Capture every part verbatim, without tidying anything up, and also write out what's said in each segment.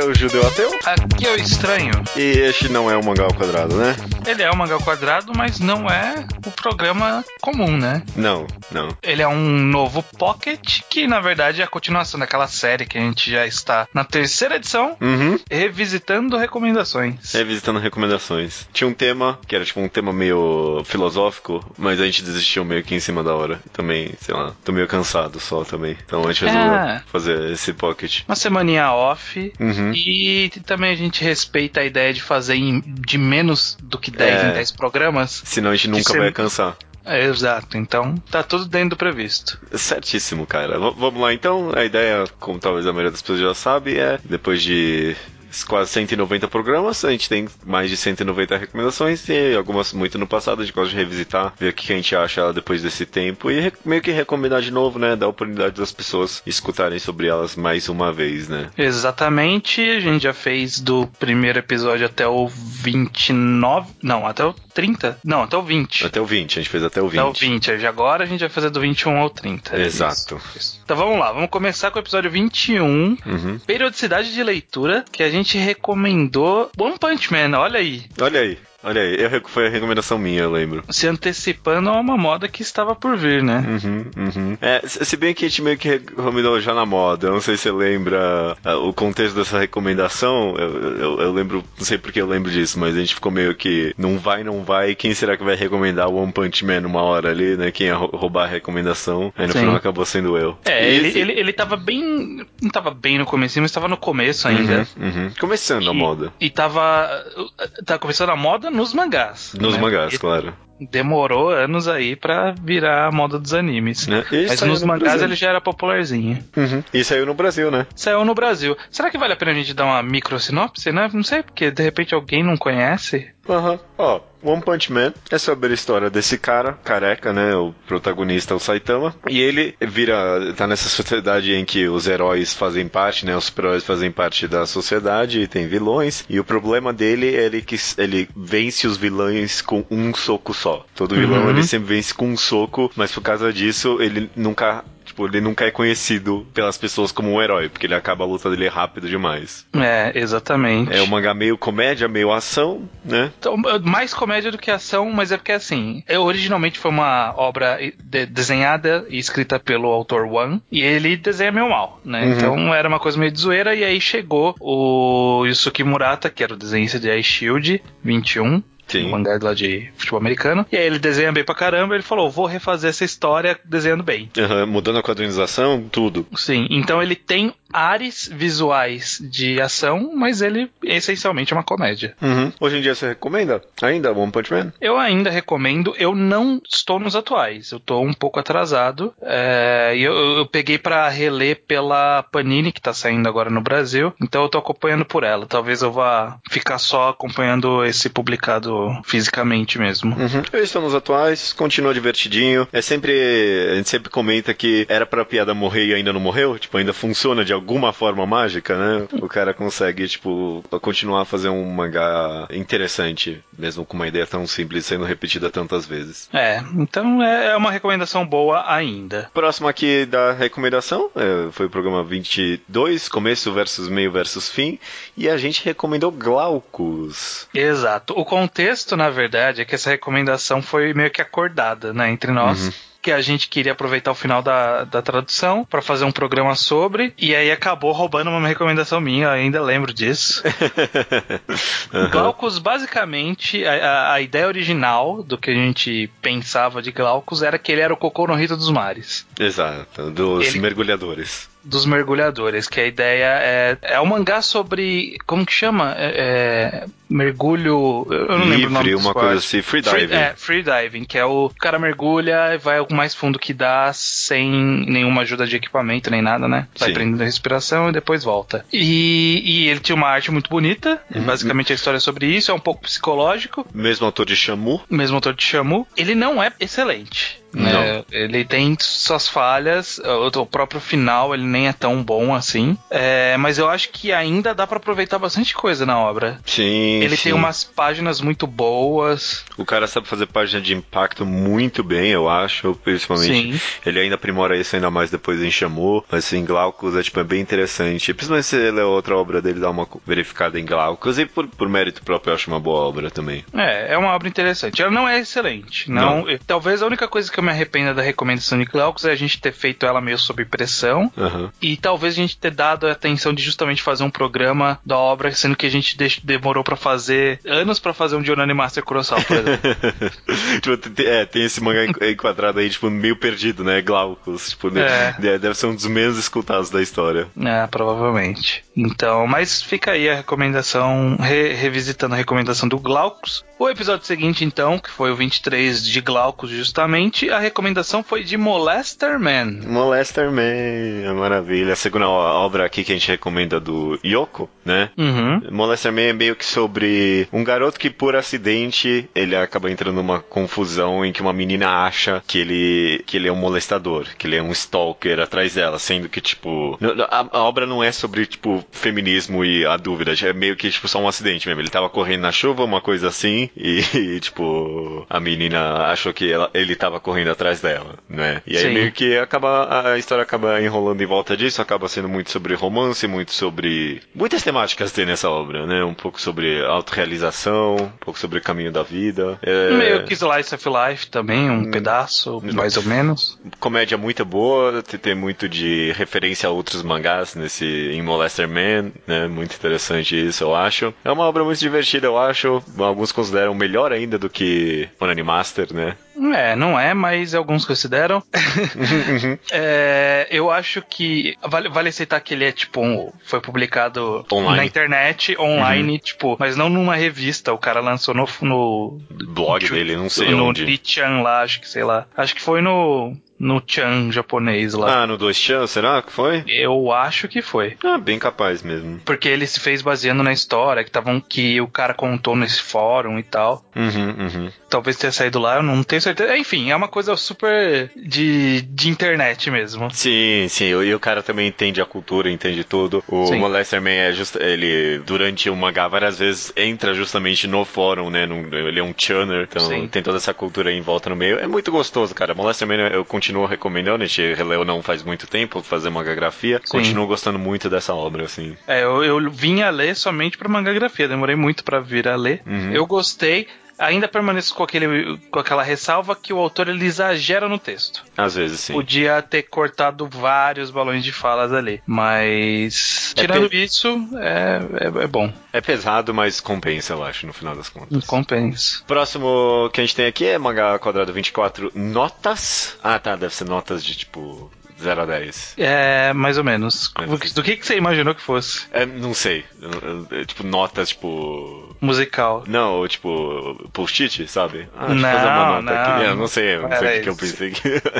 é o Judeu Ateu. Aqui é o Estranho. E este não é o Mangá ao Quadrado, né? Ele é o Mangá ao Quadrado, mas não é o programa comum, né? Não, não. Ele é um novo Pocket, que na verdade é a continuação daquela série que a gente já está na terceira edição, uhum. revisitando recomendações. Revisitando recomendações. Tinha um tema, que era tipo um tema meio filosófico, mas a gente desistiu meio que em cima da hora. Também, sei lá, tô meio cansado só também. Então a gente resolveu é. fazer esse Pocket. Uma semaninha off. Uhum. E também a gente respeita a ideia de fazer em, de menos do que dez é. em dez programas. Senão a gente nunca vai cansar. É, exato, então tá tudo dentro do previsto. Certíssimo, cara. V- vamos lá então. A ideia, como talvez a maioria das pessoas já sabe, é depois de quase cento e noventa programas, a gente tem mais de cento e noventa recomendações e algumas muito no passado, a gente gosta de revisitar, ver o que a gente acha depois desse tempo e re- meio que recomendar de novo, né, dar oportunidade das pessoas escutarem sobre elas mais uma vez, né. Exatamente, a gente já fez do primeiro episódio até o vinte e nove, não, até o trinta, não, até o vinte. Até o vinte, a gente fez até o vinte. Até o vinte, agora a gente vai fazer do vinte e um ao trinta. Exato. Isso, isso. Então vamos lá, vamos começar com o episódio vinte e um, uhum. Periodicidade de leitura, que a gente A gente recomendou One Punch Man, olha aí. Olha aí. Olha aí, eu, foi a recomendação minha, eu lembro. Se antecipando a uma moda que estava por vir, né? Uhum, uhum. É, se bem que a gente meio que recomendou já na moda, eu não sei se você lembra uh, o contexto dessa recomendação, eu, eu, eu lembro, não sei porque eu lembro disso, mas a gente ficou meio que não vai, não vai, quem será que vai recomendar o One Punch Man uma hora ali, né? Quem ia roubar a recomendação, aí no Sim. final acabou sendo eu. É, e ele, esse... ele, ele tava bem, não tava bem no começo, mas tava no começo ainda. Uhum, uhum. Começando e, a moda. E tava, tava começando a moda nos mangás. Nos né? mangás, e claro. Demorou anos aí pra virar a moda dos animes. Né? Mas nos no mangás Brasil. ele já era popularzinho. Uhum. E saiu no Brasil, né? Saiu no Brasil. Será que vale a pena a gente dar uma micro sinopse, né? Não sei, porque de repente alguém não conhece. Aham. Uhum. Ó, One Punch Man é sobre a história desse cara, careca, né? O protagonista é o Saitama. E ele vira, tá nessa sociedade em que os heróis fazem parte, né? Os super-heróis fazem parte da sociedade e tem vilões. E o problema dele é ele que ele vence os vilões com um soco só. Todo vilão Uhum. ele sempre vence com um soco, mas por causa disso ele nunca... Tipo, ele nunca é conhecido pelas pessoas como um herói, porque ele acaba a luta dele rápido demais. É, exatamente. É um mangá meio comédia, meio ação, né? Então, mais comédia do que ação, mas é porque assim, é, originalmente foi uma obra de, desenhada e escrita pelo autor One, e ele desenha meio mal, né? Uhum. Então era uma coisa meio de zoeira, e aí chegou o Yusuke Murata, que era o desenhista de Ice Shield vinte e um, Sim. um mangá lá de futebol americano. E aí ele desenha bem pra caramba, ele falou, vou refazer essa história desenhando bem. Uhum, mudando a quadrinização, tudo. Sim, então ele tem ares visuais de ação, mas ele essencialmente é uma comédia. Uhum. Hoje em dia você recomenda ainda One Punch Man? Eu ainda recomendo, eu não estou nos atuais, eu estou um pouco atrasado, é, eu, eu peguei pra reler pela Panini, que tá saindo agora no Brasil, então eu tô acompanhando por ela, talvez eu vá ficar só acompanhando esse publicado fisicamente mesmo. Uhum. Eu estou nos atuais, continua divertidinho, é sempre, a gente sempre comenta que era pra piada morrer e ainda não morreu, tipo, ainda funciona de alguma forma mágica, né? O cara consegue, tipo, continuar a fazer um mangá interessante, mesmo com uma ideia tão simples sendo repetida tantas vezes. É, então é uma recomendação boa ainda. Próximo aqui da recomendação, é, foi o programa vinte e dois, começo versus meio versus fim, e a gente recomendou Glaucus. Exato. O contexto, na verdade, é que essa recomendação foi meio que acordada, né, entre nós. Uhum. Que a gente queria aproveitar o final da, da tradução para fazer um programa sobre, e aí acabou roubando uma recomendação minha, eu ainda lembro disso. Uhum. Glaucus, basicamente, a, a ideia original do que a gente pensava de Glaucus era que ele era o Cocô no Rito dos Mares. Exato, dos ele... mergulhadores. Dos mergulhadores, que a ideia é... É um mangá sobre... Como que chama? É, é, mergulho... Eu não Livre, lembro o nome do uma esporte. coisa assim, free diving. Free, é, free diving, que é o cara mergulha e vai ao mais fundo que dá sem nenhuma ajuda de equipamento nem nada, né? Vai Sim. prendendo a respiração e depois volta. E, e ele tinha uma arte muito bonita, uhum. Basicamente a história é sobre isso, é um pouco psicológico. Mesmo autor de Shamu. Mesmo autor de Shamu. Ele não é excelente. né? Ele tem suas falhas, o próprio final ele nem é tão bom assim, é, mas eu acho que ainda dá pra aproveitar bastante coisa na obra. Sim, Ele sim. tem umas páginas muito boas. O cara sabe fazer página de impacto muito bem, eu acho, principalmente. Sim. Ele ainda aprimora isso ainda mais depois em Shamu, mas assim, Glaucus é, tipo, é bem interessante. Principalmente se ele é outra obra dele, dá uma verificada em Glaucus, e por, por mérito próprio eu acho uma boa obra também. É, é uma obra interessante. Ela não é excelente. Não, não. Talvez a única coisa que eu me arrependa da recomendação de Glaucus é a gente ter feito ela meio sob pressão, uhum. e talvez a gente ter dado a atenção de justamente fazer um programa da obra, sendo que a gente demorou pra fazer anos pra fazer um Jonani Master Kurosawa, por exemplo. Tipo, é, tem esse mangá enquadrado aí, tipo, meio perdido, né? Glaucus. Tipo, é. Deve ser um dos menos escutados da história. É, provavelmente. Então, mas fica aí a recomendação, re revisitando a recomendação do Glaucus. O episódio seguinte, então, que foi o vinte e três de Glaucus, justamente, a recomendação foi de Molester Man. Molester Man, é maravilha. A segunda obra aqui que a gente recomenda do Yoko, né? Uhum. Molester Man é meio que sobre um garoto que, por acidente, ele acaba entrando numa confusão em que uma menina acha que ele, que ele é um molestador, que ele é um stalker atrás dela, sendo que, tipo, a, a obra não é sobre, tipo, feminismo e a dúvida, é meio que, tipo, só um acidente mesmo. Ele tava correndo na chuva, uma coisa assim, e, e tipo, a menina achou que ela, ele tava correndo atrás dela, né? E aí Sim. meio que acaba, a história acaba enrolando em volta disso, acaba sendo muito sobre romance, muito sobre... muitas temáticas tem nessa obra, né? Um pouco sobre autorrealização, um pouco sobre o caminho da vida. É... Meio que Slice of Life também, um hum, pedaço, mais ou menos. Comédia muito boa, tem muito de referência a outros mangás nesse em Molester Man, né? Muito interessante isso, eu acho. É uma obra muito divertida, eu acho. Alguns consideram melhor ainda do que Onani Master, né? É, não é, mas alguns consideram. Uhum. é, eu acho que vale, vale aceitar que ele é tipo um, foi publicado online. na internet, online, uhum. tipo, mas não numa revista. O cara lançou no, no blog no, dele, não sei no, onde. No Nichan lá, acho que sei lá. Acho que foi no no Chan japonês lá. Ah, no dois Chan, será que foi? Eu acho que foi. Ah, bem capaz mesmo. Porque ele se fez baseando na história que, tavam, que o cara contou nesse fórum e tal. Uhum, uhum. Talvez tenha saído lá, eu não tenho certeza. Enfim, é uma coisa super de, de internet mesmo. Sim, sim. E o cara também entende a cultura, entende tudo. O sim. Molester Man é just, ele, durante o mangá, várias vezes entra justamente no fórum, né? No, ele é um chunner, então sim. tem toda essa cultura aí em volta no meio. É muito gostoso, cara. Molester Man eu continuo recomendando, a gente releu não faz muito tempo fazer mangagrafia. Sim. Continuo gostando muito dessa obra, assim. É, eu, eu vim a ler somente pra mangagrafia, demorei muito pra vir a ler. Uhum. Eu gostei. Ainda permaneço com, aquele, com aquela ressalva que o autor ele exagera no texto. Às vezes, sim. Podia ter cortado vários balões de falas ali. Mas, é tirando pe... isso, é, é, é bom. É pesado, mas compensa, eu acho, no final das contas. Compensa. Próximo que a gente tem aqui é Mangá Quadrado vinte e quatro, Notas. Ah, tá, deve ser notas de, tipo... zero a dez. É, mais ou menos. Do, do que, que você imaginou que fosse? É, não sei. É, tipo, notas, tipo... musical. Não, tipo, post-it, sabe? Ah, deixa eu fazer uma nota não, aqui. Eu não sei, eu não sei o que, que eu pensei.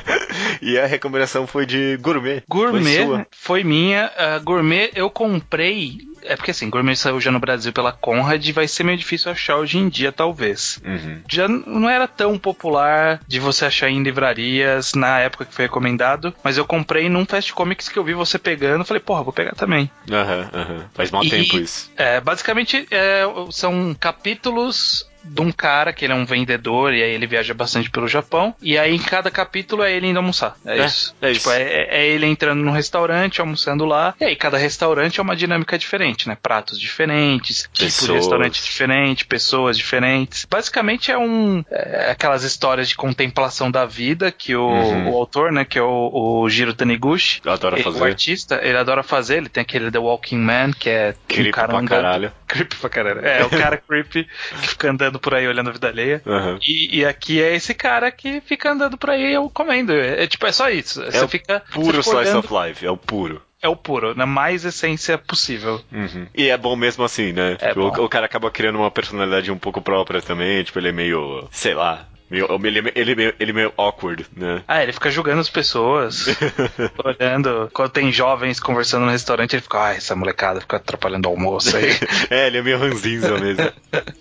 E a recomendação foi de Gourmet. Gourmet foi, sua. foi minha. Uh, Gourmet eu comprei... É porque assim, Gourmet saiu já no Brasil pela Conrad e vai ser meio difícil achar hoje em dia, talvez. Uhum. Já não era tão popular de você achar em livrarias na época que foi recomendado, mas eu comprei num Fast Comics que eu vi você pegando, falei, porra, vou pegar também. Aham, uhum, aham. Uhum. Faz mal e, tempo isso. É, basicamente, é, são capítulos de um cara que ele é um vendedor e aí ele viaja bastante pelo Japão e aí em cada capítulo é ele indo almoçar. É, é isso. É, tipo, isso. É, é ele entrando num restaurante, almoçando lá, e aí cada restaurante é uma dinâmica diferente, né? Pratos diferentes, pessoas. tipo de restaurante diferente, pessoas diferentes. Basicamente é um é aquelas histórias de contemplação da vida que o, uhum. o autor, né, que é o, o Jiro Taniguchi, adora ele, fazer. o artista, ele adora fazer, ele tem aquele The Walking Man, que é creepy um cara pra andando, caralho. Creepy pra caralho. É, o cara creepy que fica andando por aí olhando a vida alheia. Uhum. E, e aqui é esse cara que fica andando por aí eu comendo. É, é tipo, é só isso. É você o fica puro você slice olhando... of life, é o puro. É o puro, na mais essência possível. Uhum. E é bom mesmo assim, né? É tipo, bom. O, o cara acaba criando uma personalidade um pouco própria também, tipo, ele é meio, sei lá, Meio, ele, ele, ele, ele meio awkward, né? Ah, ele fica julgando as pessoas, olhando. Quando tem jovens conversando no restaurante, ele fica, ah, essa molecada fica atrapalhando o almoço aí. É, ele é meio ranzinza mesmo.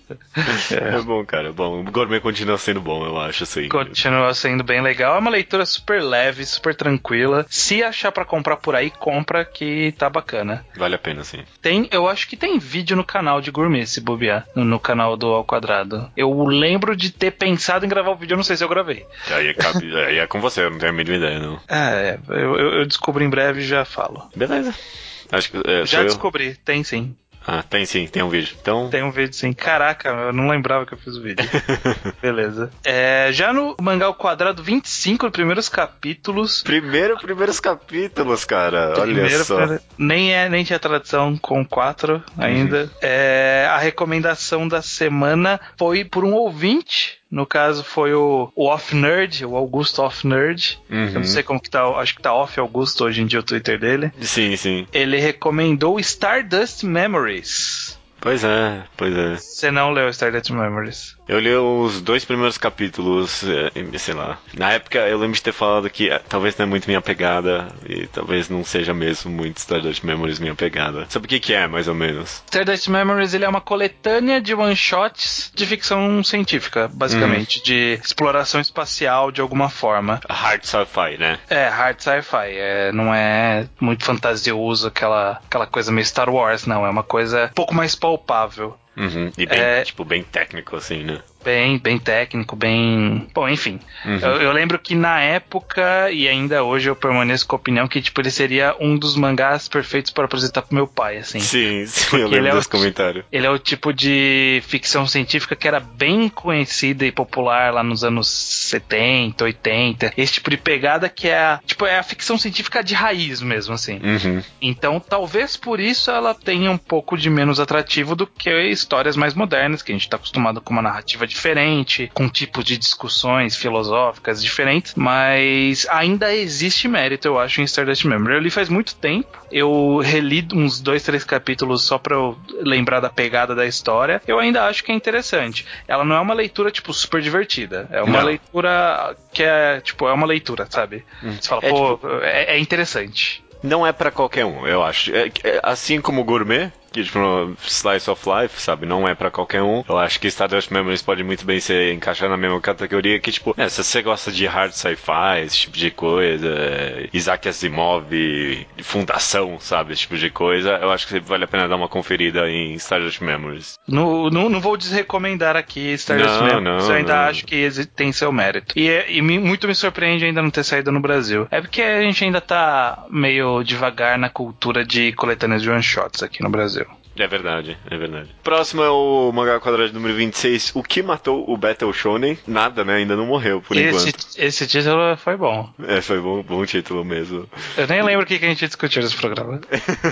É. É bom, cara, é bom. O Gourmet continua sendo bom, eu acho, assim. Continua sendo bem legal. É uma leitura super leve, super tranquila. Se achar pra comprar por aí, compra que tá bacana. Vale a pena, sim. Tem, eu acho que tem vídeo no canal de Gourmet, se bobear, no, no canal do Ao Quadrado. Eu lembro de ter pensado em gravar o vídeo, eu não sei se eu gravei. Aí é, cabe, aí é com você, eu não tenho a mínima ideia, não. É, eu, eu, eu descubro em breve e já falo. Beleza. Acho que, é, já eu? descobri, tem sim. Ah, tem sim, tem um vídeo. Então... Tem um vídeo sim. Caraca, eu não lembrava que eu fiz o vídeo. Beleza. É, já no Mangá ao Quadrado vinte e cinco, primeiros capítulos. Primeiro, primeiros capítulos, cara. Primeiro, Olha só. Primeiro, nem, é, nem tinha tradução com quatro ainda. Uhum. É, a recomendação da semana foi por um ouvinte. No caso foi o, o Off Nerd, o Augusto Off Nerd. Uhum. Eu não sei como que tá, acho que tá Off Augusto hoje em dia o Twitter dele. Sim, sim. Ele recomendou Stardust Memories. Pois é, pois é. Você não leu Stardust Memories? Eu li os dois primeiros capítulos, sei lá. Na época eu lembro de ter falado que talvez não é muito minha pegada e talvez não seja mesmo muito Stardust Memories minha pegada. Sabe o que que é, mais ou menos? Stardust Memories, ele é uma coletânea de one-shots de ficção científica, basicamente, hum. de exploração espacial de alguma forma. Hard sci-fi, né? É, hard sci-fi. É, não é muito fantasioso, aquela, aquela coisa meio Star Wars, não. É uma coisa um pouco mais palpável. Uhum. E bem, é, tipo, bem técnico, assim, né? Bem, bem técnico, bem... Bom, enfim. Uhum. Eu, eu lembro que na época, e ainda hoje eu permaneço com a opinião que, tipo, ele seria um dos mangás perfeitos para apresentar pro meu pai, assim. Sim, sim, eu lembro desse comentário. Ele é o tipo de ficção científica que era bem conhecida e popular lá nos anos setenta, oitenta. Esse tipo de pegada que é a, tipo, é a ficção científica de raiz mesmo, assim. Uhum. Então, talvez por isso ela tenha um pouco de menos atrativo do que histórias mais modernas, que a gente tá acostumado com uma narrativa diferente, com tipos de discussões filosóficas diferentes, mas ainda existe mérito, eu acho, em Stardust Memory. Eu li faz muito tempo, eu reli uns dois, três capítulos só pra eu lembrar da pegada da história. Eu ainda acho que é interessante. Ela não é uma leitura, tipo, super divertida. É uma não. leitura que é, tipo, é uma leitura, sabe? Hum. Você fala, é, pô, tipo... é, é interessante. Não é pra qualquer um, eu acho. É, é, assim como o Gourmet, que tipo, Slice of Life, sabe, não é pra qualquer um. Eu acho que Stardust Memories pode muito bem ser encaixar na mesma categoria que, tipo, é, se você gosta de hard sci-fi, esse tipo de coisa, Isaac Asimov, Fundação, sabe, esse tipo de coisa, eu acho que vale a pena dar uma conferida em Stardust Memories. Não, não, não vou desrecomendar aqui Stardust Memories, não, eu ainda não. acho que tem seu mérito. E, e muito me surpreende ainda não ter saído no Brasil. É porque a gente ainda tá meio devagar na cultura de coletâneas de one-shots aqui no Brasil. É verdade, é verdade. Próximo é o Mangá ao Quadrado número vinte e seis, O que matou o Battle Shonen? Nada, né? Ainda não morreu, por esse, enquanto. Esse título foi bom. É, foi bom, bom título mesmo. Eu nem lembro o que a gente discutiu nesse programa.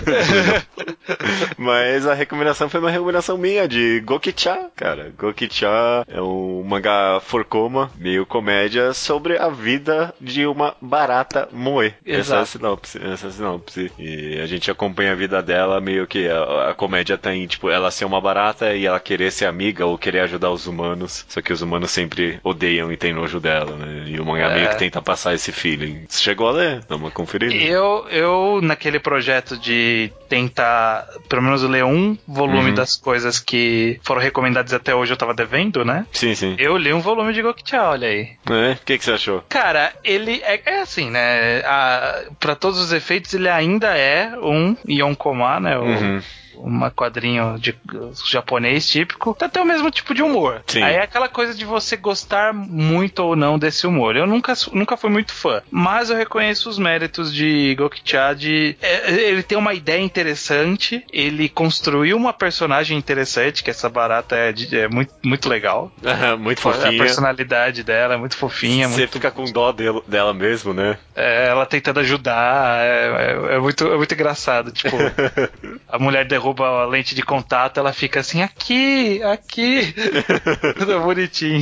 Mas a recomendação foi uma recomendação minha, de Gokicha, cara. Gokicha é um mangá forcoma, meio comédia, sobre a vida de uma barata moe. Essa é a sinopse, essa é a sinopse. E a gente acompanha a vida dela, meio que a, a comédia tem, tipo, ela ser uma barata e ela querer ser amiga ou querer ajudar os humanos, só que os humanos sempre odeiam e tem nojo dela, né? E o mangá é. meio que tenta passar esse feeling. Você chegou a ler? Dá uma conferida? Eu, eu naquele projeto de tentar, pelo menos, ler um volume uhum. das coisas que foram recomendadas até hoje, eu tava devendo, né? Sim, sim. Eu li um volume de Gokicha, olha aí. É? O que, que você achou? Cara, ele é, é assim, né? A, pra todos os efeitos, ele ainda é um Yonkoma, né? O, uhum. uma quadrinho de japonês típico, tá até o mesmo tipo de humor. Sim. Aí é aquela coisa de você gostar muito ou não desse humor. Eu nunca, nunca fui muito fã, mas eu reconheço os méritos de Gokicha de... É, ele tem uma ideia interessante, ele construiu uma personagem interessante, que essa barata é, é muito, muito legal. Muito fofinha. A personalidade dela é muito fofinha. Você muito... fica com dó dela, dela mesmo, né? É, ela tentando ajudar, é, é, é, muito, é muito engraçado. Tipo, a mulher derruba a lente de contato, ela fica assim, aqui, aqui. Tudo bonitinho.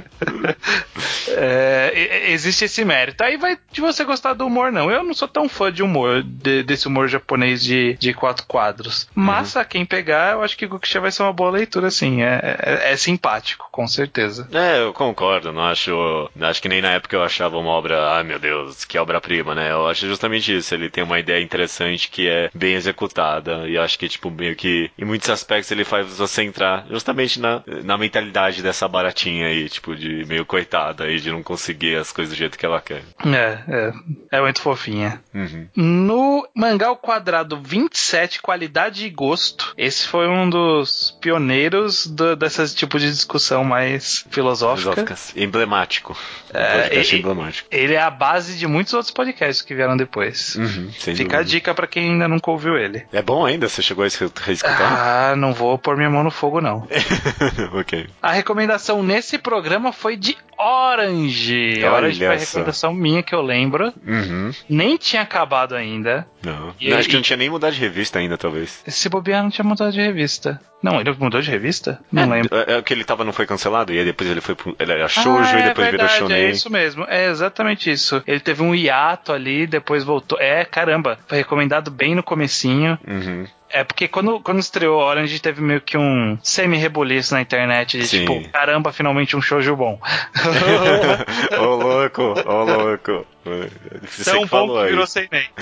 É, existe esse mérito. Aí vai de você gostar do humor, não. Eu não sou tão fã de humor, de, desse humor japonês de, de quatro quadros. Mas, uhum. a quem pegar, eu acho que Gokusha vai ser uma boa leitura, sim. É, é, é simpático, com certeza. É, eu concordo. Não acho, acho que nem na época eu achava uma obra, ai meu Deus, que obra-prima, né? Eu acho justamente isso. Ele tem uma ideia interessante que é bem executada. E eu acho que, tipo, meio que, em muitos aspectos, ele faz você entrar justamente na, na mentalidade dessa baratinha aí, tipo, de meio coitada aí, de não conseguir as coisas do jeito que ela quer. É, é. É muito fofinha. Uhum. No mangá ao quadrado vinte e sete, qualidade e gosto, esse foi um dos pioneiros do, desse tipo de discussão mais filosófica. Filosóficas. Emblemático. Um É, podcast ele, emblemático. Ele é a base de muitos outros podcasts que vieram depois. Uhum, sem Fica dúvida. a dica pra quem ainda nunca ouviu ele. É bom ainda? Você chegou a reescutar? Ah, não vou pôr minha mão no fogo, não. Ok. A recomendação nesse programa foi de Orange. Olha Orange foi a só. recomendação minha que eu lembro. Uhum. Nem tinha acabado ainda. Não. E não ele, acho que não tinha nem mudado de revista ainda, talvez. Se bobear, não tinha mudado de revista. Não, ele mudou de revista? Não é, lembro. É, é que ele tava, não foi cancelado, e aí depois ele foi pro, ele era shoujo ah, e depois é verdade, virou shonen. É isso mesmo, é exatamente isso. Ele teve um hiato ali, depois voltou. É, caramba, foi recomendado bem no comecinho. Uhum. É porque quando, quando estreou Orange teve meio que um semi-reboliço na internet de Sim. tipo, caramba, finalmente um shoujo bom. Ô louco, ô louco. Você Tão que bom falou que aí. virou sem nem.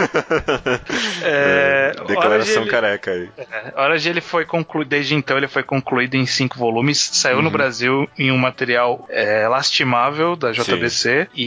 é, Declaração ele, careca aí. É, Orange ele foi concluído, desde então ele foi concluído em cinco volumes, saiu uhum. no Brasil em um material é, lastimável da J B C. Sim.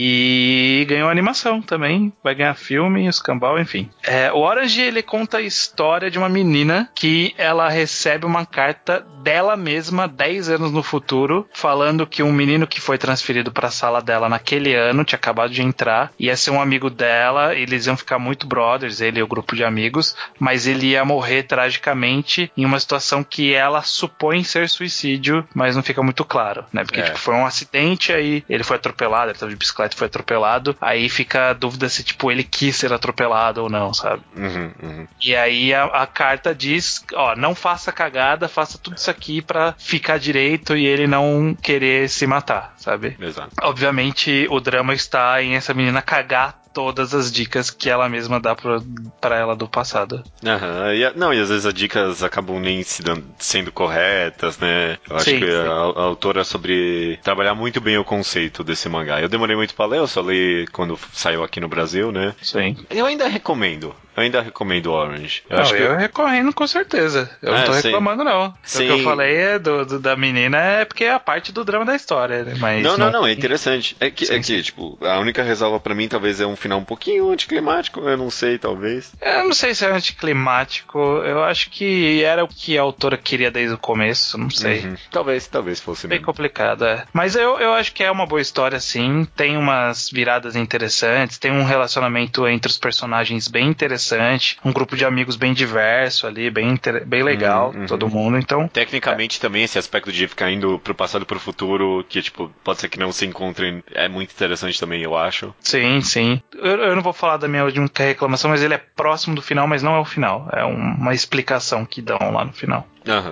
E ganhou animação também, vai ganhar filme, escambau, enfim. É, o Orange ele conta a história de uma menina que ela recebe uma carta dela mesma dez anos no futuro, falando que um menino que foi transferido para a sala dela naquele ano, tinha acabado de entrar, ia ser um amigo dela, eles iam ficar muito brothers, ele e o grupo de amigos, mas ele ia morrer tragicamente em uma situação que ela supõe ser suicídio, mas não fica muito claro, né? Porque é. tipo, foi um acidente, aí ele foi atropelado, ele estava de bicicleta e foi atropelado, aí fica a dúvida se tipo, ele quis ser atropelado ou não, sabe? Uhum, uhum. E aí a, a carta diz, ó, não faça cagada, faça tudo isso aqui pra ficar direito e ele não querer se matar, sabe? Exato. Obviamente o drama está em essa menina cagar todas as dicas que ela mesma dá pra, pra ela do passado. Aham, e, não, e às vezes as dicas acabam nem se dando, sendo corretas, né? Eu acho sim, que sim. A, a autora é sobre trabalhar muito bem o conceito desse mangá. Eu demorei muito pra ler, eu só li quando saiu aqui no Brasil, né? Sim. Eu ainda recomendo. Eu ainda recomendo Orange. Eu não, acho que eu recomendo com certeza. Eu é, não tô reclamando, sim. não. Sim. O que eu falei é do, do, da menina é porque é a parte do drama da história, né? Mas não, não, não, não, é interessante. É que, sim, é que tipo, a única ressalva pra mim talvez é um final um pouquinho anticlimático, eu não sei, talvez. Eu não sei se é anticlimático, eu acho que era o que a autora queria desde o começo, não sei. Uhum. Talvez, talvez fosse bem mesmo. complicado, é. Mas eu, eu acho que é uma boa história, sim. Tem umas viradas interessantes, tem um relacionamento entre os personagens bem interessante, um grupo de amigos bem diverso ali, bem, inter... bem legal, uhum, todo mundo, então... Tecnicamente é. também esse aspecto de ficar indo pro passado e pro futuro, que tipo, pode ser que não se encontrem, é muito interessante também, eu acho. Sim, sim. Eu, eu não vou falar da minha única reclamação, mas ele é próximo do final, mas não é o final. É um, uma explicação que dão lá no final. Uhum.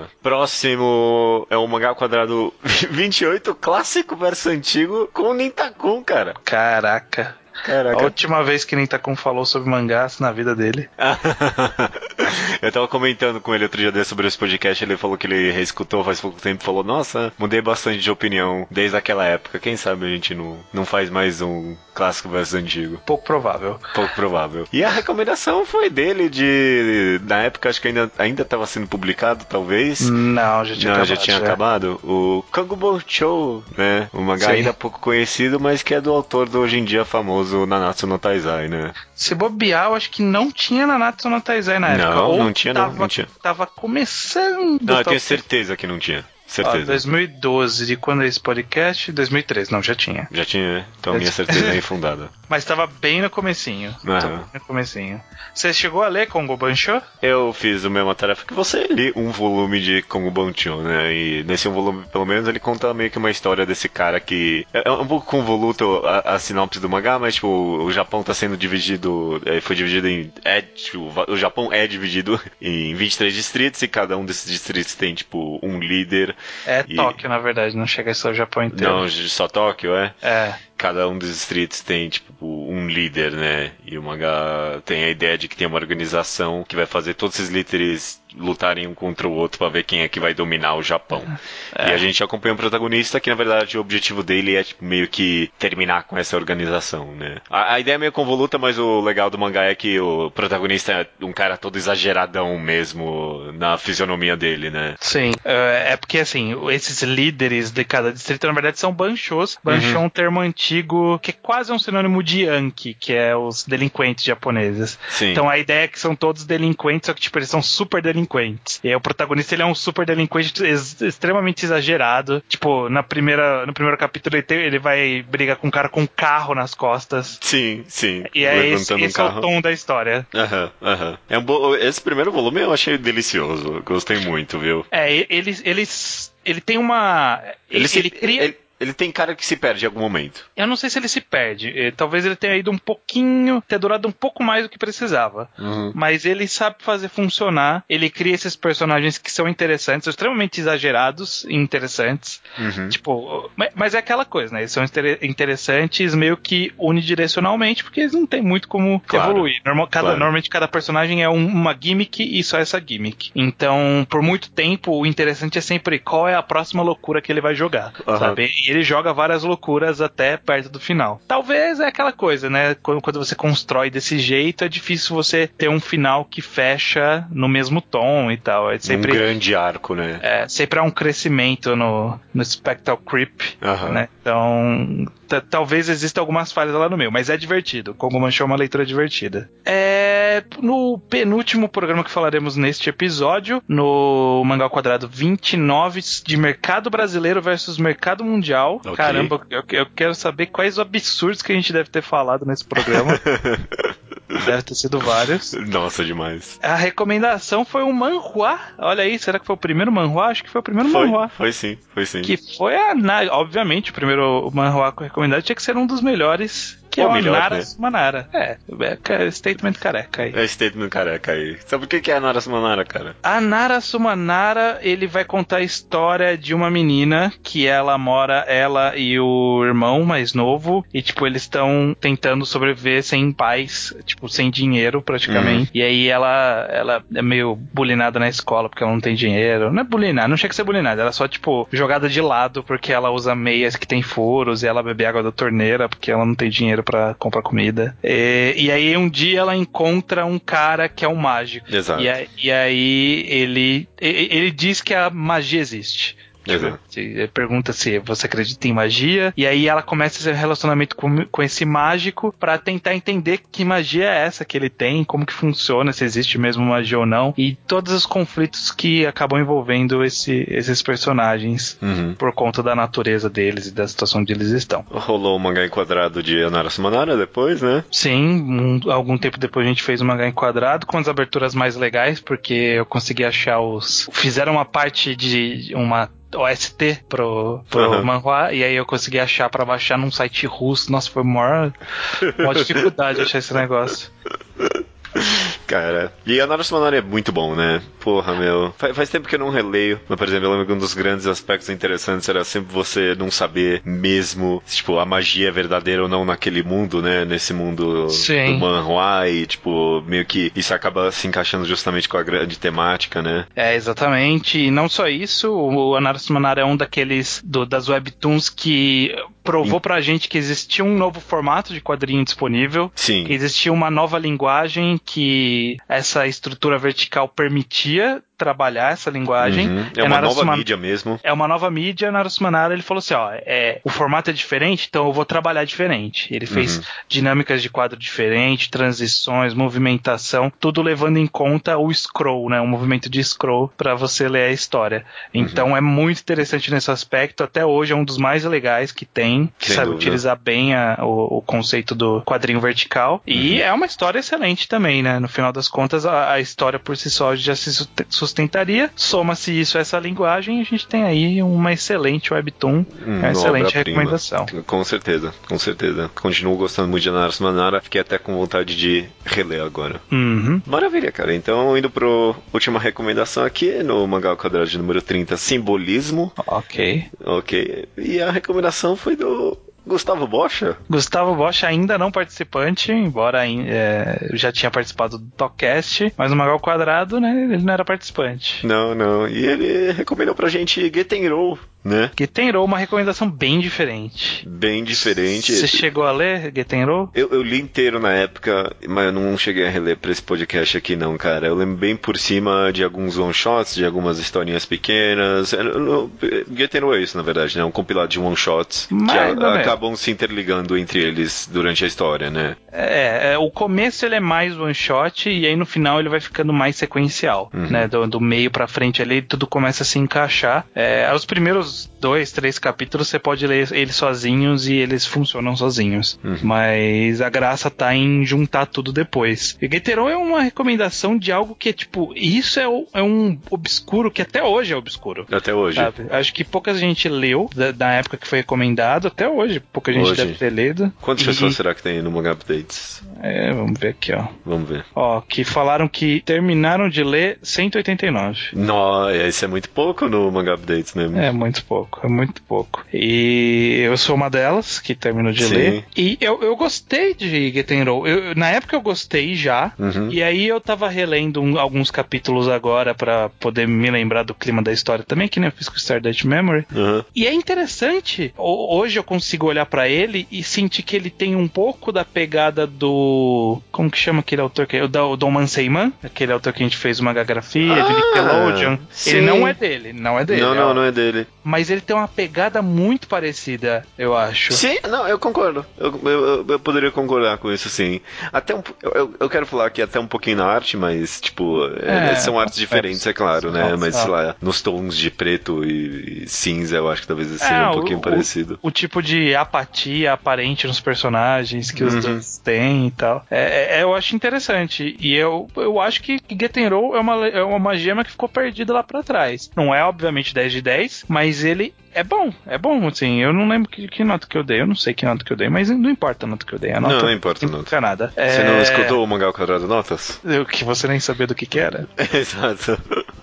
Próximo é o mangá quadrado vinte e oito, clássico versus antigo, com o Nintakun, cara. Caraca. Caraca. A última vez que Nintakun falou sobre mangás na vida dele. Eu tava comentando com ele outro dia desse sobre esse podcast, ele falou que ele reescutou faz pouco tempo e falou, nossa, mudei bastante de opinião desde aquela época, quem sabe a gente não, não faz mais um clássico versus antigo. Pouco provável. Pouco provável. E a recomendação foi dele de, na época acho que ainda, ainda tava sendo publicado, talvez. Não, já tinha não, acabado. já tinha já. acabado. O Kangubon Show, né? Um mangá Sim. ainda pouco conhecido, mas que é do autor do hoje em dia famoso Nanatsu no Taizai, né? Se bobear, eu acho que não tinha Nanatsu no Taizai na época. Não, Ou não tinha tava, não, não tinha. Tava começando. Não, eu tenho certeza que não tinha. Certeza. Ó, dois mil e doze, de quando é esse podcast? dois mil e treze, não, já tinha. Já tinha, então já minha tinha. certeza é infundada. Mas tava bem no comecinho. Uhum. Tava bem no comecinho. Você chegou a ler Kongo Bancho? Eu fiz a mesma tarefa que você, li um volume de Kongo Bancho, né? E nesse volume, pelo menos, ele conta meio que uma história desse cara que... É um pouco convoluto a, a sinopse do mangá, mas, tipo, o Japão tá sendo dividido... Foi dividido em... É, tipo, o Japão é dividido em vinte e três distritos e cada um desses distritos tem, tipo, um líder. É e... Tóquio, na verdade, não chega a ser o Japão inteiro. Não, só Tóquio, é? É. cada um dos distritos tem, tipo, um líder, né? E o mangá tem a ideia de que tem uma organização que vai fazer todos esses líderes lutarem um contra o outro pra ver quem é que vai dominar o Japão. É. E a gente acompanha um protagonista que, na verdade, o objetivo dele é, tipo, meio que terminar com essa organização, né? A, a ideia é meio convoluta, mas o legal do mangá é que o protagonista é um cara todo exageradão mesmo na fisionomia dele, né? Sim. É, é porque, assim, esses líderes de cada distrito, na verdade, são banshos. Banshô é um termo antigo que é quase um sinônimo de Yankee, que é os delinquentes japoneses. Sim. Então a ideia é que são todos delinquentes, só que, tipo, eles são super delinquentes. E aí o protagonista, ele é um super delinquente ex- extremamente exagerado. Tipo, na primeira, no primeiro capítulo ele, tem, ele vai brigar com um cara com um carro nas costas. Sim, sim. E aí esse, um esse é o tom da história. Aham, uhum, aham. Uhum. É um bo... Esse primeiro volume eu achei delicioso. Gostei muito, viu? É, eles... eles ele tem uma... Ele, ele, se... ele cria... Ele... Ele tem cara que se perde em algum momento. Eu não sei se ele se perde. Talvez ele tenha ido um pouquinho, ter durado um pouco mais do que precisava. Uhum. Mas ele sabe fazer funcionar. Ele cria esses personagens que são interessantes, extremamente exagerados e interessantes. Uhum. Tipo, mas é aquela coisa, né? Eles são interessantes meio que unidirecionalmente, porque eles não tem muito como claro. evoluir. Normal, cada, claro. Normalmente cada personagem é um, uma gimmick e só essa gimmick. Então, por muito tempo, o interessante é sempre qual é a próxima loucura que ele vai jogar, uhum. sabe? E ele joga várias loucuras até perto do final. Talvez é aquela coisa, né? Quando, quando você constrói desse jeito, é difícil você ter um final que fecha no mesmo tom e tal. É sempre, um grande arco, né? É, sempre há um crescimento no, no Spectral Creep, uhum. né? Então, t- talvez exista algumas falhas lá no meio, mas é divertido. Como Manchou é uma leitura divertida. É, no penúltimo programa que falaremos neste episódio, no Mangá ao Quadrado vinte e nove, de mercado brasileiro versus mercado mundial. Okay. Caramba, eu, eu quero saber quais absurdos que a gente deve ter falado nesse programa. Deve ter sido vários. Nossa, demais. A recomendação foi um manhwa. Olha aí, será que foi o primeiro manhwa? Acho que foi o primeiro foi, manhwa. Foi sim, foi sim. Que foi a... Obviamente, o primeiro manhwa recomendado tinha que ser um dos melhores... Que Ou é o melhor, Nara né? Sumanara. É, é statement careca aí. É statement careca aí. Sabe o que é a Nara Sumanara, cara? A Nara Sumanara, ele vai contar a história de uma menina que ela mora, ela e o irmão mais novo, e tipo, eles estão tentando sobreviver sem pais, tipo, sem dinheiro praticamente. Uhum. E aí ela, ela é meio bulinada na escola porque ela não tem dinheiro. Não é bulinada, não chega a ser bulinada, ela é só, tipo, jogada de lado porque ela usa meias que tem furos e ela bebe água da torneira porque ela não tem dinheiro pra comprar comida. E, e aí um dia ela encontra um cara que é um mágico. Exato. E, a, e aí ele, ele, ele diz que a magia existe. Exato. Ele pergunta se você acredita em magia, e aí ela começa esse relacionamento com, com esse mágico pra tentar entender que magia é essa que ele tem, como que funciona, se existe mesmo magia ou não, e todos os conflitos que acabam envolvendo esse, esses personagens uhum. por conta da natureza deles e da situação onde eles estão. Rolou um mangá enquadrado de Anara Sumanara depois, né? Sim, um, algum tempo depois a gente fez um mangá enquadrado com as aberturas mais legais, porque eu consegui achar os... Fizeram uma parte de uma O S T pro, pro uhum. manhwa, e aí eu consegui achar pra baixar num site russo. Nossa, foi maior, maior dificuldade achar esse negócio. Cara, e a Nara Sumanara é muito bom, né? Porra, meu. Faz, faz tempo que eu não releio, mas, por exemplo, eu lembro que um dos grandes aspectos interessantes era sempre você não saber mesmo, tipo, a magia é verdadeira ou não naquele mundo, né? Nesse mundo Sim. do manhwa, e, tipo, meio que isso acaba se encaixando justamente com a grande temática, né? É, exatamente. E não só isso, o Nara Sumanara é um daqueles do, das webtoons que provou pra gente que existia um novo formato de quadrinho disponível. Sim. Que existia uma nova linguagem que essa estrutura vertical permitia trabalhar essa linguagem. Uhum. É uma nova Suman... mídia mesmo. É uma nova mídia. Nara Sumanara, ele falou assim, ó, é, o formato é diferente, então eu vou trabalhar diferente. Ele fez uhum. dinâmicas de quadro diferente, transições, movimentação, tudo levando em conta o scroll, né, o movimento de scroll para você ler a história. Então uhum. é muito interessante nesse aspecto. Até hoje é um dos mais legais que tem, que Sem sabe dúvida. utilizar bem a, o, o conceito do quadrinho vertical. Uhum. E é uma história excelente também, né? No final das contas, a, a história por si só já se sustentaria. Soma-se isso a essa linguagem e a gente tem aí uma excelente webtoon, hum, uma excelente recomendação. Com certeza, com certeza. Continuo gostando muito de Nara Sumanara, fiquei até com vontade de reler agora. Uhum. Maravilha, cara. Então, indo pro última recomendação aqui, no Mangá ao Quadrado de número trinta, Simbolismo. Ok. Ok. E a recomendação foi do Gustavo Bocha? Gustavo Bocha ainda não participante, embora é, já tinha participado do Talkcast, mas no Magal Quadrado, né, ele não era participante. Não, não. E ele recomendou pra gente Getenro, né? Getenro, uma recomendação bem diferente. Bem diferente. Você chegou a ler Getenro? Eu, eu li inteiro na época, mas eu não cheguei a reler pra esse podcast aqui não, cara. Eu lembro bem por cima de alguns one-shots, de algumas historinhas pequenas. Getenro é isso, na verdade, né? Um compilado de one-shots que a, acabam se interligando entre eles durante a história, né? É, é, o começo ele é mais one-shot e aí no final ele vai ficando mais sequencial, uhum. né? Do, do meio pra frente ali tudo começa a se encaixar. É, os primeiros dois, três capítulos você pode ler eles sozinhos e eles funcionam sozinhos. Uhum. Mas a graça tá em juntar tudo depois. E Getenro é uma recomendação de algo que é tipo, isso é, o, é um obscuro que até hoje é obscuro. Até hoje. Sabe? Acho que pouca gente leu da, da época que foi recomendado, até hoje. Pouca gente hoje. deve ter lido. Quantas e... pessoas será que tem no Manga Updates? É, vamos ver aqui, ó. Vamos ver. Ó, que falaram que terminaram de ler cento e oitenta e nove. Não, isso é muito pouco no Manga Updates mesmo. É muito pouco, é muito pouco. E eu sou uma delas que terminou de Sim. ler. E eu, eu gostei de Getenro. Eu, na época eu gostei já. Uhum. E aí eu tava relendo um, alguns capítulos agora pra poder me lembrar do clima da história também, que nem eu fiz com o Stardust Memory. Uhum. E é interessante. Hoje eu consigo olhar pra ele e sentir que ele tem um pouco da pegada do... Como que chama aquele autor? Que é o Don Manseiman, aquele autor que a gente fez uma grafia ah, de Nickelodeon. Sim. Ele não é dele, não é dele. Não, não, não é dele. Mas ele tem uma pegada muito parecida, eu acho. Sim, não, eu concordo. Eu, eu, eu poderia concordar com isso, sim. Até um, eu, eu quero falar aqui até um pouquinho na arte, mas, tipo, é, são artes diferentes, é, é claro, né? Mas, sei lá, nos tons de preto e, e cinza, eu acho que talvez seja é, um pouquinho o, parecido. O, o tipo de apatia aparente nos personagens que os uhum. dois têm e tal. É, é, eu acho interessante. E eu, eu acho que Getenro é uma, é uma gema que ficou perdida lá pra trás. Não é, obviamente, dez de dez, mas ele é bom, é bom, assim, eu não lembro que, que nota que eu dei, eu não sei que nota que eu dei, mas não importa a nota que eu dei, a nota não, não importa a nota. Nada. Você é... não escutou o Mangá ao Quadrado Notas? Eu, que você nem sabia do que que era. Exato.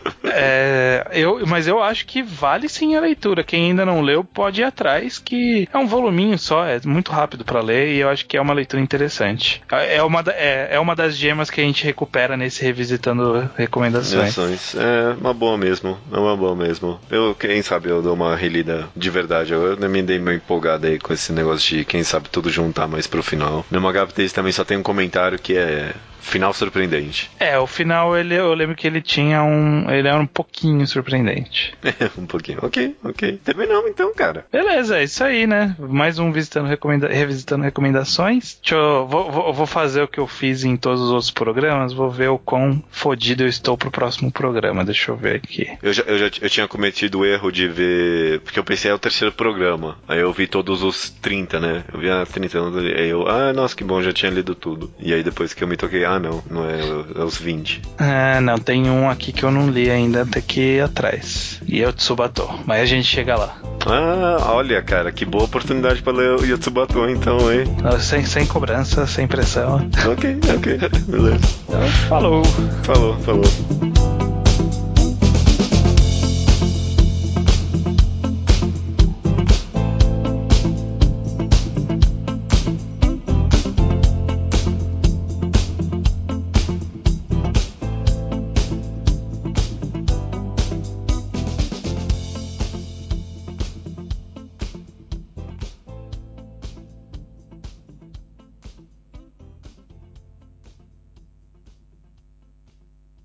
É, eu, mas eu acho que vale sim a leitura. Quem ainda não leu pode ir atrás, que é um voluminho só, é muito rápido pra ler e eu acho que é uma leitura interessante. É uma, é, é uma das gemas que a gente recupera nesse Revisitando Recomendações. É uma boa mesmo, é uma boa mesmo. Eu, quem sabe eu dou uma relida de verdade. Eu, eu me dei meio empolgado aí com esse negócio de quem sabe tudo juntar mais pro final. No Manga Updates também só tem um comentário que é final surpreendente. É, o final ele, eu lembro que ele tinha um... Ele era um pouquinho surpreendente. um pouquinho, ok, ok. Terminamos então, cara. Beleza, é isso aí, né? Mais um visitando recomenda... revisitando recomendações. Deixa eu... Vou, vou, vou fazer o que eu fiz em todos os outros programas. Vou ver o quão fodido eu estou pro próximo programa. Deixa eu ver aqui. Eu já, eu já eu tinha cometido o erro de ver... Porque eu pensei, é o terceiro programa. Aí eu vi todos os trinta, né? Eu vi as trinta. Aí eu... Ah, nossa, que bom, já tinha lido tudo. E aí depois que eu me toquei... Ah, não, não é, é os vinte. Ah, não, tem um aqui que eu não li ainda, até que atrás. E é o Tsubato, mas a gente chega lá. Ah, olha, cara, que boa oportunidade pra ler o Yotsubato, então, hein? Sem, sem cobrança, sem pressão. Ok, ok, beleza. Então, falou. Falou, falou.